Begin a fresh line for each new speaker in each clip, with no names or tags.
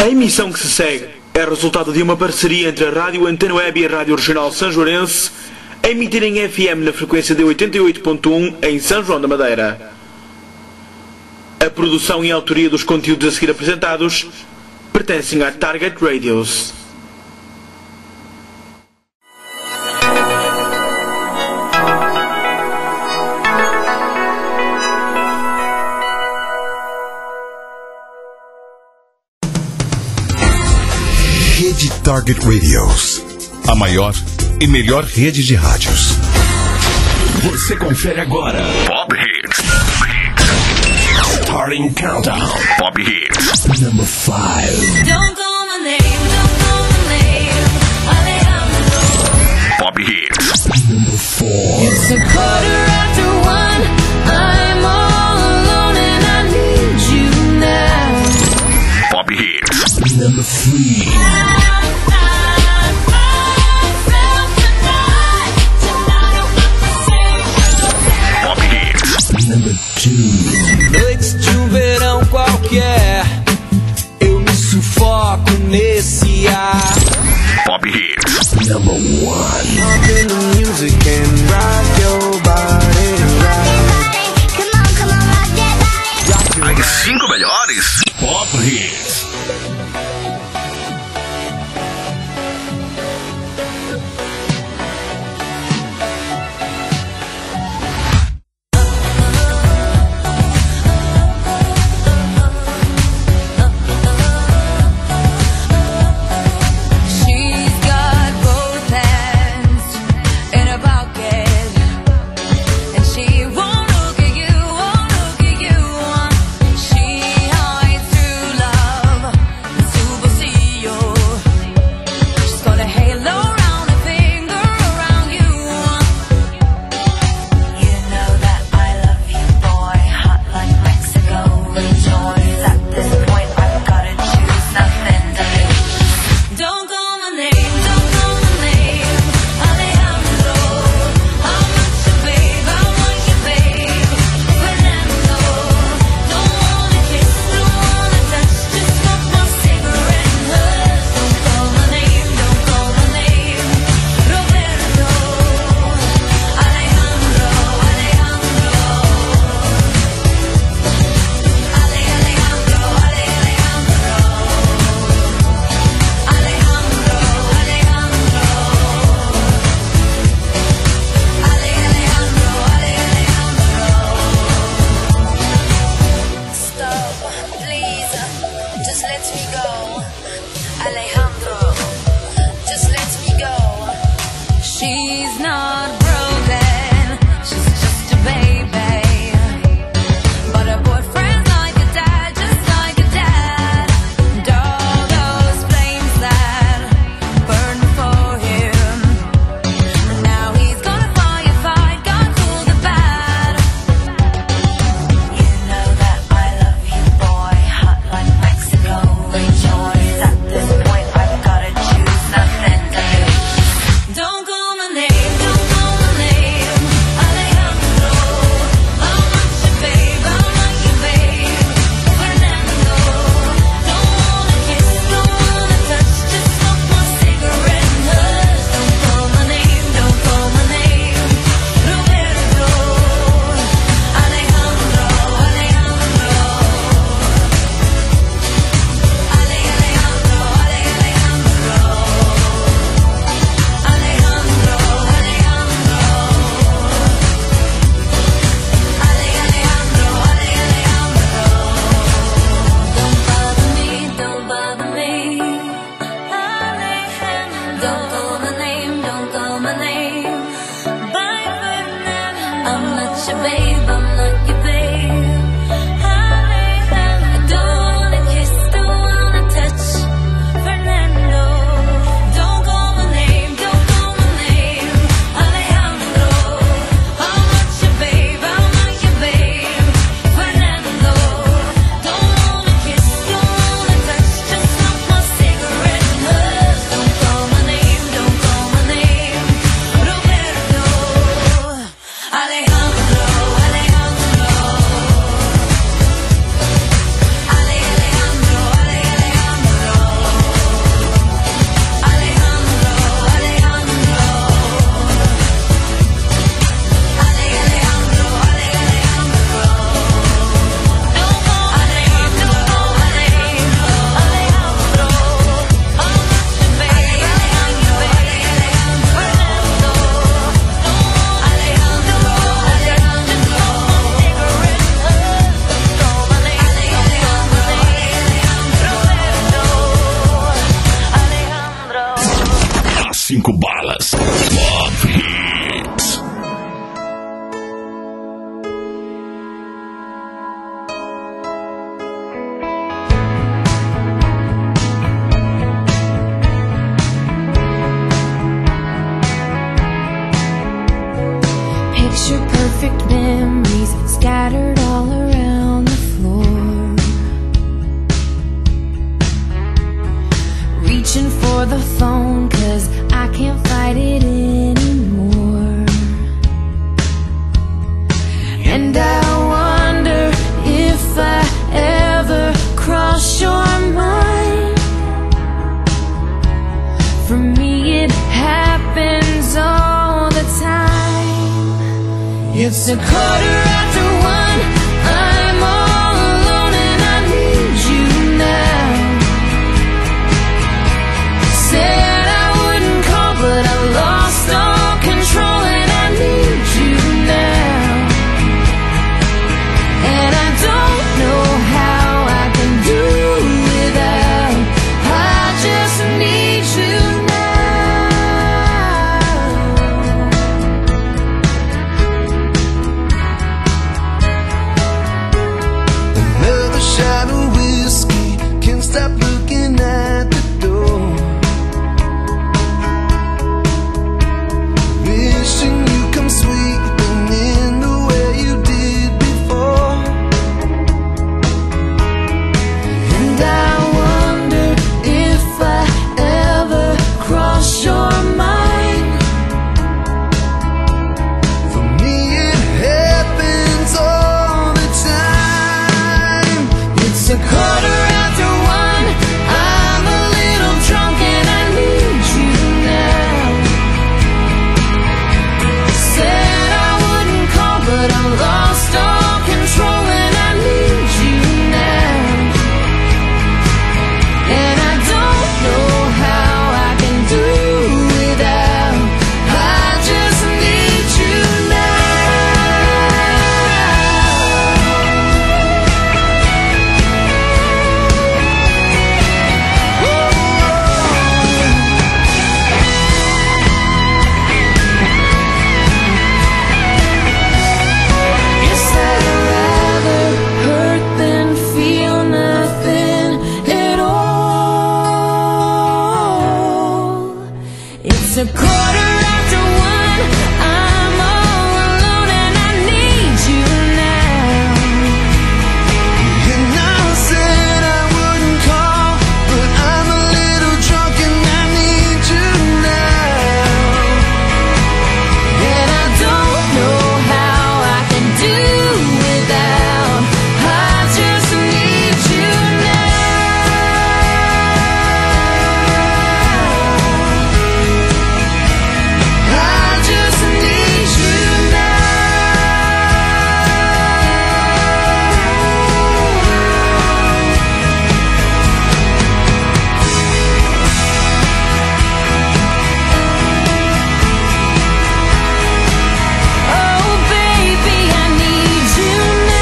A emissão que se segue é resultado de uma parceria entre a Rádio Antena Web e a Rádio Regional Sanjoarense, a emitir em FM na frequência de 88.1 em São João da Madeira. A produção e a autoria dos conteúdos a seguir apresentados pertencem à Target Radios.
Rede Target Radios, a maior e melhor rede de rádios.
Você confere agora Pop Hits. Starting Countdown. Pop Hits. Number 5.
Don't call my name, don't call my name.
Pop Hits. Number 4.
It's a 1:15. I'm all alone and I need you now.
Pop Hits. Number 3. Number 2.
Noites de um verão qualquer, eu me sufoco nesse ar.
Pop Hits. Number 1.
Pumping the music and rock your body right.
Come on, rock that body.
As 5 melhores Pop Hits. 5 balas. Pop Hits.
Picture perfect memories scattered all around the floor. Reaching for the phone 'cause I can't fight it anymore. And I wonder if I ever cross your mind. For me it happens all the time. It's a 1:15. I'm all alone and I need you now. Said I wouldn't call, but I lost all control and I need you now. And I don't know how I can do without. I just need you
Another shot of whiskey, can't stop looking at the door. Wishing you come sweeping in the way you did before.
And I wonder if I ever cross your mind.
For me it happens all the time.
It's a 1:15. I'm a little drunk and I need you now. Said I wouldn't call, but I lost all control and I need you now. And I don't know how I can do without. I just need you Guess I'd rather hurt than feel nothing at all. It's a 1:15. I'm all alone and I need you now.
And I said I wouldn't call, but I'm a little drunk and I need you now.
And I don't know how I can do without. I just need you now. I just need you now. Oh baby, I need you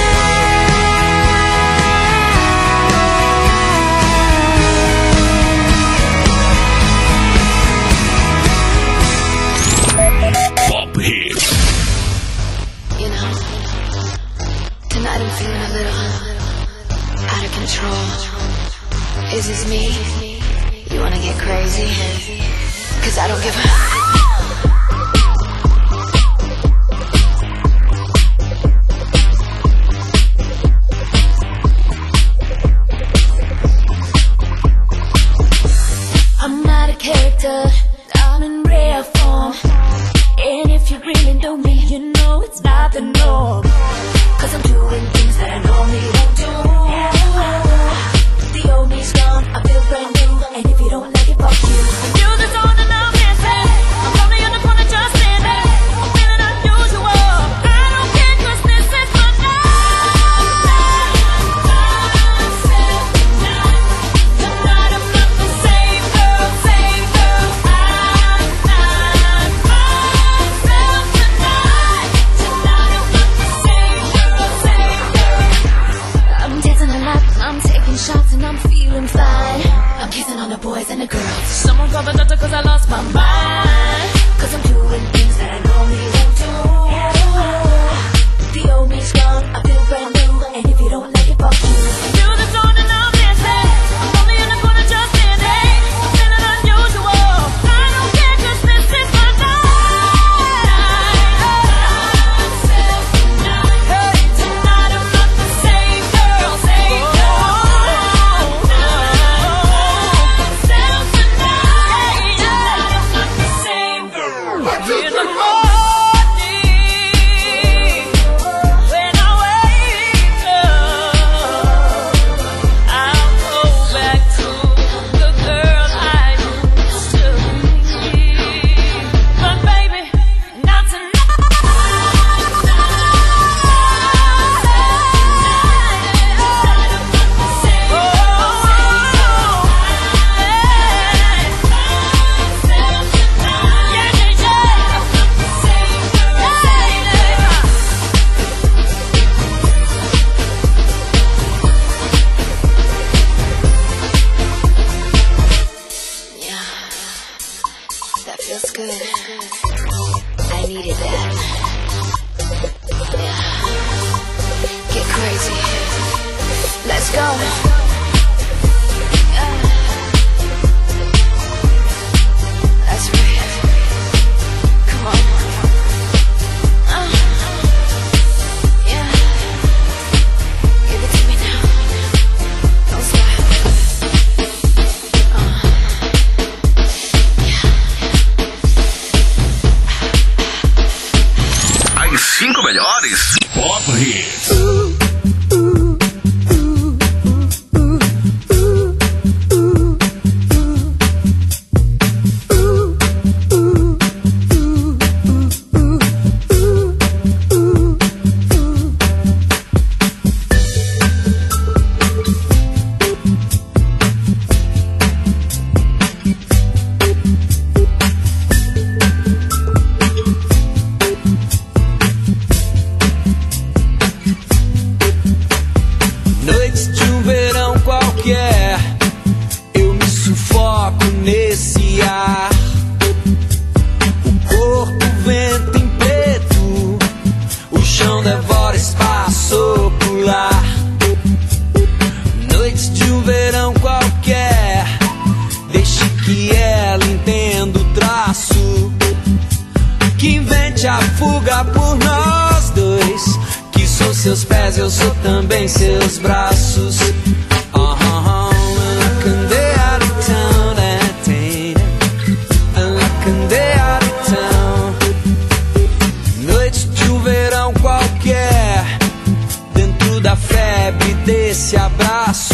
Pop Hits.
You know, tonight I'm feeling a little out of control. Is this me? You wanna get crazy? 'Cause I don't give a...
I'm out of character, I'm in rare form. And if you really know me, you know it's not the norm. 'Cause I'm doing things that I normally don't do. The old me's gone, I feel brand new. And if you don't like it, fuck you. The news is on and I'm missing. I'm lonely on the corner just standing. I'm feeling unusual. I don't care 'cause this is my night. Tonight I'm not the same girl, same girl. I
feeling fine. I'm kissing on the boys and the girls.
Someone call the doctor cause I lost my mind.
Cause I'm doing things that I normally won't do. The old me's gone, I feel brand new. And if you don't like it, fuck you.
Feel the dawn and I'm dancing. I'm only in the corner just standing. I'm feeling unusual. I don't care cause this is my night. Hey, tonight I'm not the same girl. Same girl. Myself tonight. I'm not the same girl. In the morning, when I wake up, I'll go back to the girl I used to be. But baby, not tonight.
Yeah, that feels good. I needed that. Yeah, get crazy. Let's go. Yeah. That's right. Come on. Yeah. Give it to me now. Don't stop.
As 5 melhores Pop Hits.
Noites de um verão qualquer, eu me sufoco nesse ar. O corpo venta em preto, o chão devora espaço ocular. Noites de um verão qualquer, deixe que ela entenda o traço, que invente a fuga por nós dois. Que sou seus pés, eu sou também seus braços. Noite de um verão qualquer, dentro da febre desse abraço.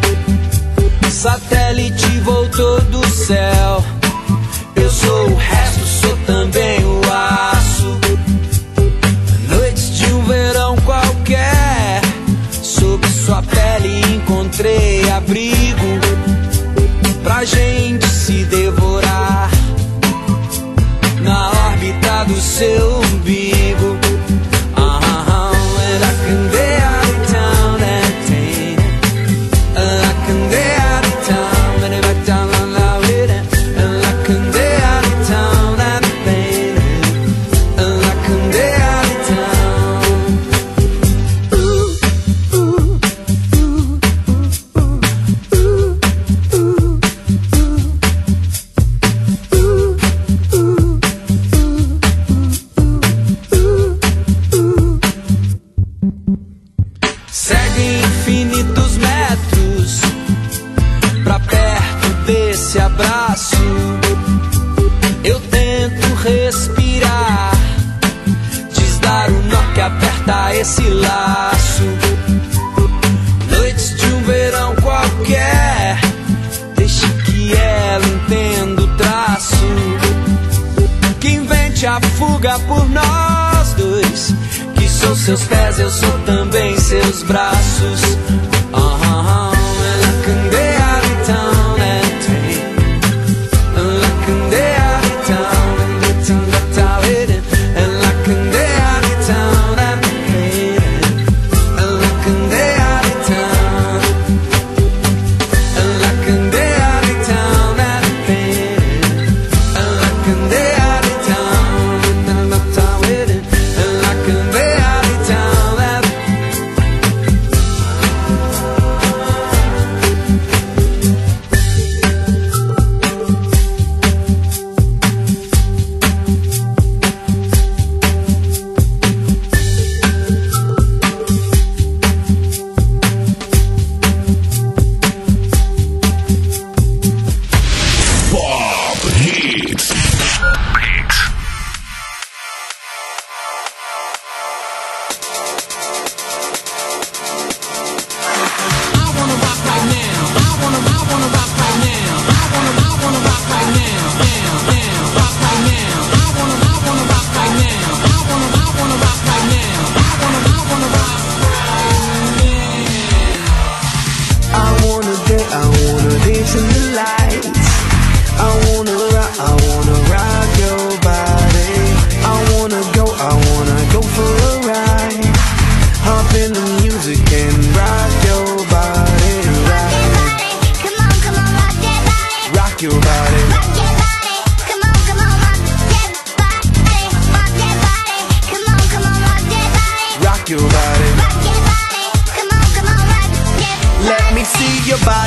Satélite voltou do céu, eu sou o resto, sou também o aço. Noites de um verão qualquer, sob sua pele encontrei abrigo pra gente se devorar na órbita do seu umbigo. And I can get out of town and take it. And I can get out of town and back down on the way. And I can get out of town and paint it. And I can get out of segue infinitos metros pra perto desse abraço. Eu tento respirar, desdar o nó que aperta esse laço. Noites de um verão qualquer, deixe que ela entenda o traço, que invente a fuga por nós dois. Que sou seus pés, eu sou também seus braços. And I can get out of town and take. And I can get out of town and get to the tower. And I can get out of town and hate it. And I can get out of town.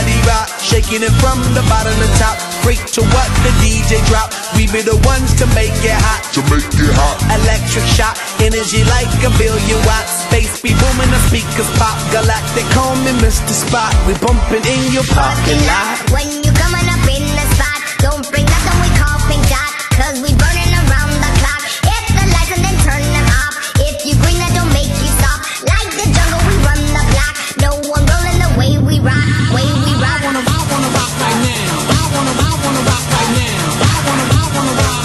body rock, shaking it from the bottom to top. Freak to what the DJ drop. We be the ones to make it hot. Electric shock, energy like a billion watts. Space be booming, the speakers pop. Galactic, call me Mr. Spot. We bumping in your parking lot.
When you coming up in the spot, don't bring nothing we call pink dot, 'cause we burning around the clock. Hit the lights and then turn them off. If you green, that don't make you stop. Like the jungle, we run the block. No one rolling the way we rock, way we rock.
I wanna rock right now. I wanna rock right now. I wanna rock right now.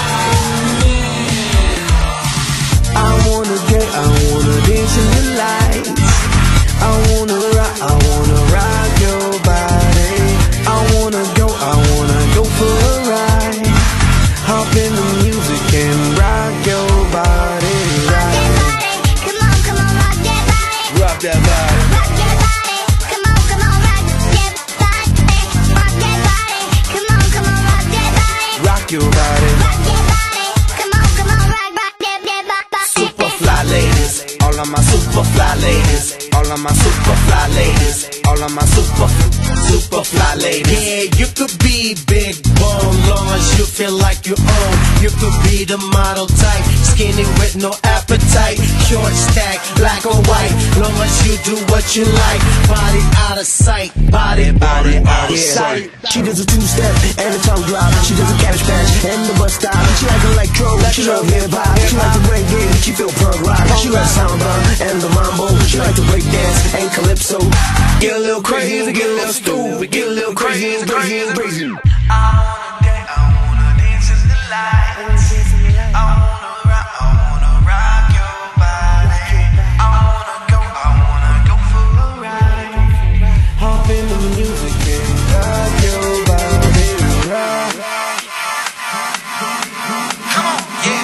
I wanna dance in the lights. I wanna rock your body. I wanna go for a ride. Hop in the music and rock your body.
Rock that body, come on, rock that body.
Rock that body.
Rock that body, come on, rock that body. Rock that body, come on, rock that body.
Rock your body.
Rock that body, come on, rock that body.
Super fly ladies, all of my super fly ladies, all of my super fly ladies, all of my super fly ladies. Yeah, you could be big bone, long as you feel like you own. You could be the model type, skinny with no appetite, short stack, black or white, long as you do what you like. Body out of sight, body out of sight.
She does a two-step and a tongue drop. She does a cabbage patch and the bus stop. She like electro, she love hip-hop. She like the reggae, she feel punk rock. She like samba and the mambo. She like to break dance and calypso. Get a little crazy, get a little stupid, get a little crazy, crazy.
I wanna dance in the lights. I wanna rock your body. I wanna go for a ride. Hop in the music and rock your body. Rock. Come on, yeah.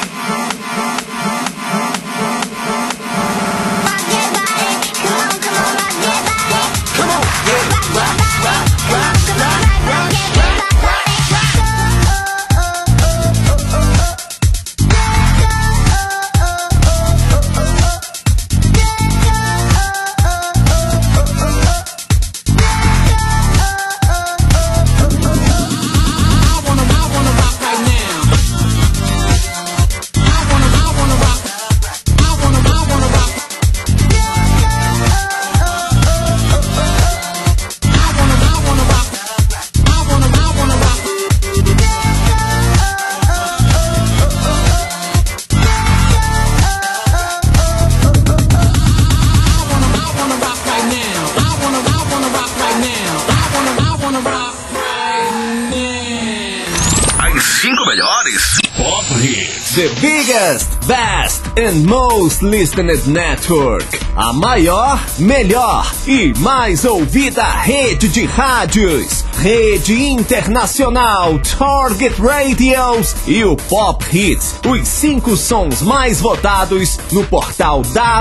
Rock that body, come on, rock that body.
Come on, yeah. Rock.
The biggest, best and most listened network. A maior, melhor e mais ouvida rede de rádios. Rede Internacional Target Radios e o Pop Hits. Os 5 sons mais votados no portal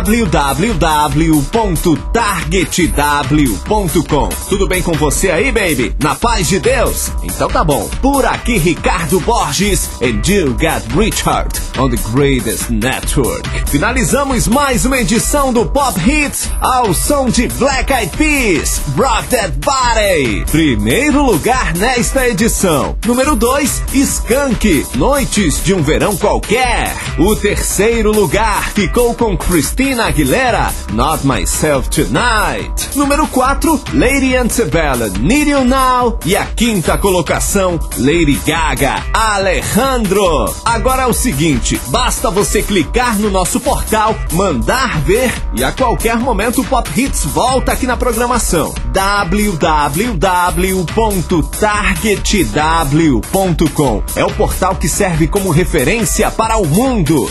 www.targetw.com. Tudo bem com você aí, baby? Na paz de Deus? Então tá bom. Por aqui, Ricardo Borges and you got Richard on the greatest network. Finalizamos mais uma edição do Pop Hits ao som de Black Eyed Peas, Rock That Body. Primeiro lugar nesta edição. Número 2, Skank, Noites de um Verão Qualquer. O terceiro lugar ficou com Christina Aguilera, Not Myself Tonight. Número 4, Lady Antebellum, Need You Now. E a quinta colocação, Lady Gaga, Alejandro. Agora é o seguinte, basta você clicar no nosso portal, mandar ver e a qualquer momento o Pop Hits volta aqui na programação. www.targetw.com é o portal que serve como referência para o mundo.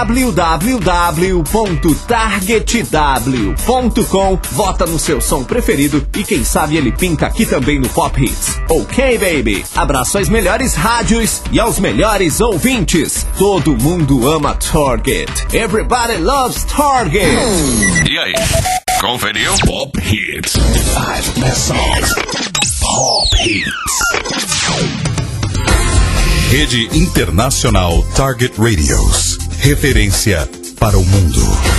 www.targetw.com. Vota no seu som preferido e quem sabe ele pinta aqui também no Pop Hits. Ok, baby? Abraço às melhores rádios e aos melhores ouvintes. Todo mundo ama Target. Everybody loves Target.
E aí? Conferiu?
Pop Hits. 5 best songs. Pop Hits. Rede Internacional Target Radios. Referência para o mundo.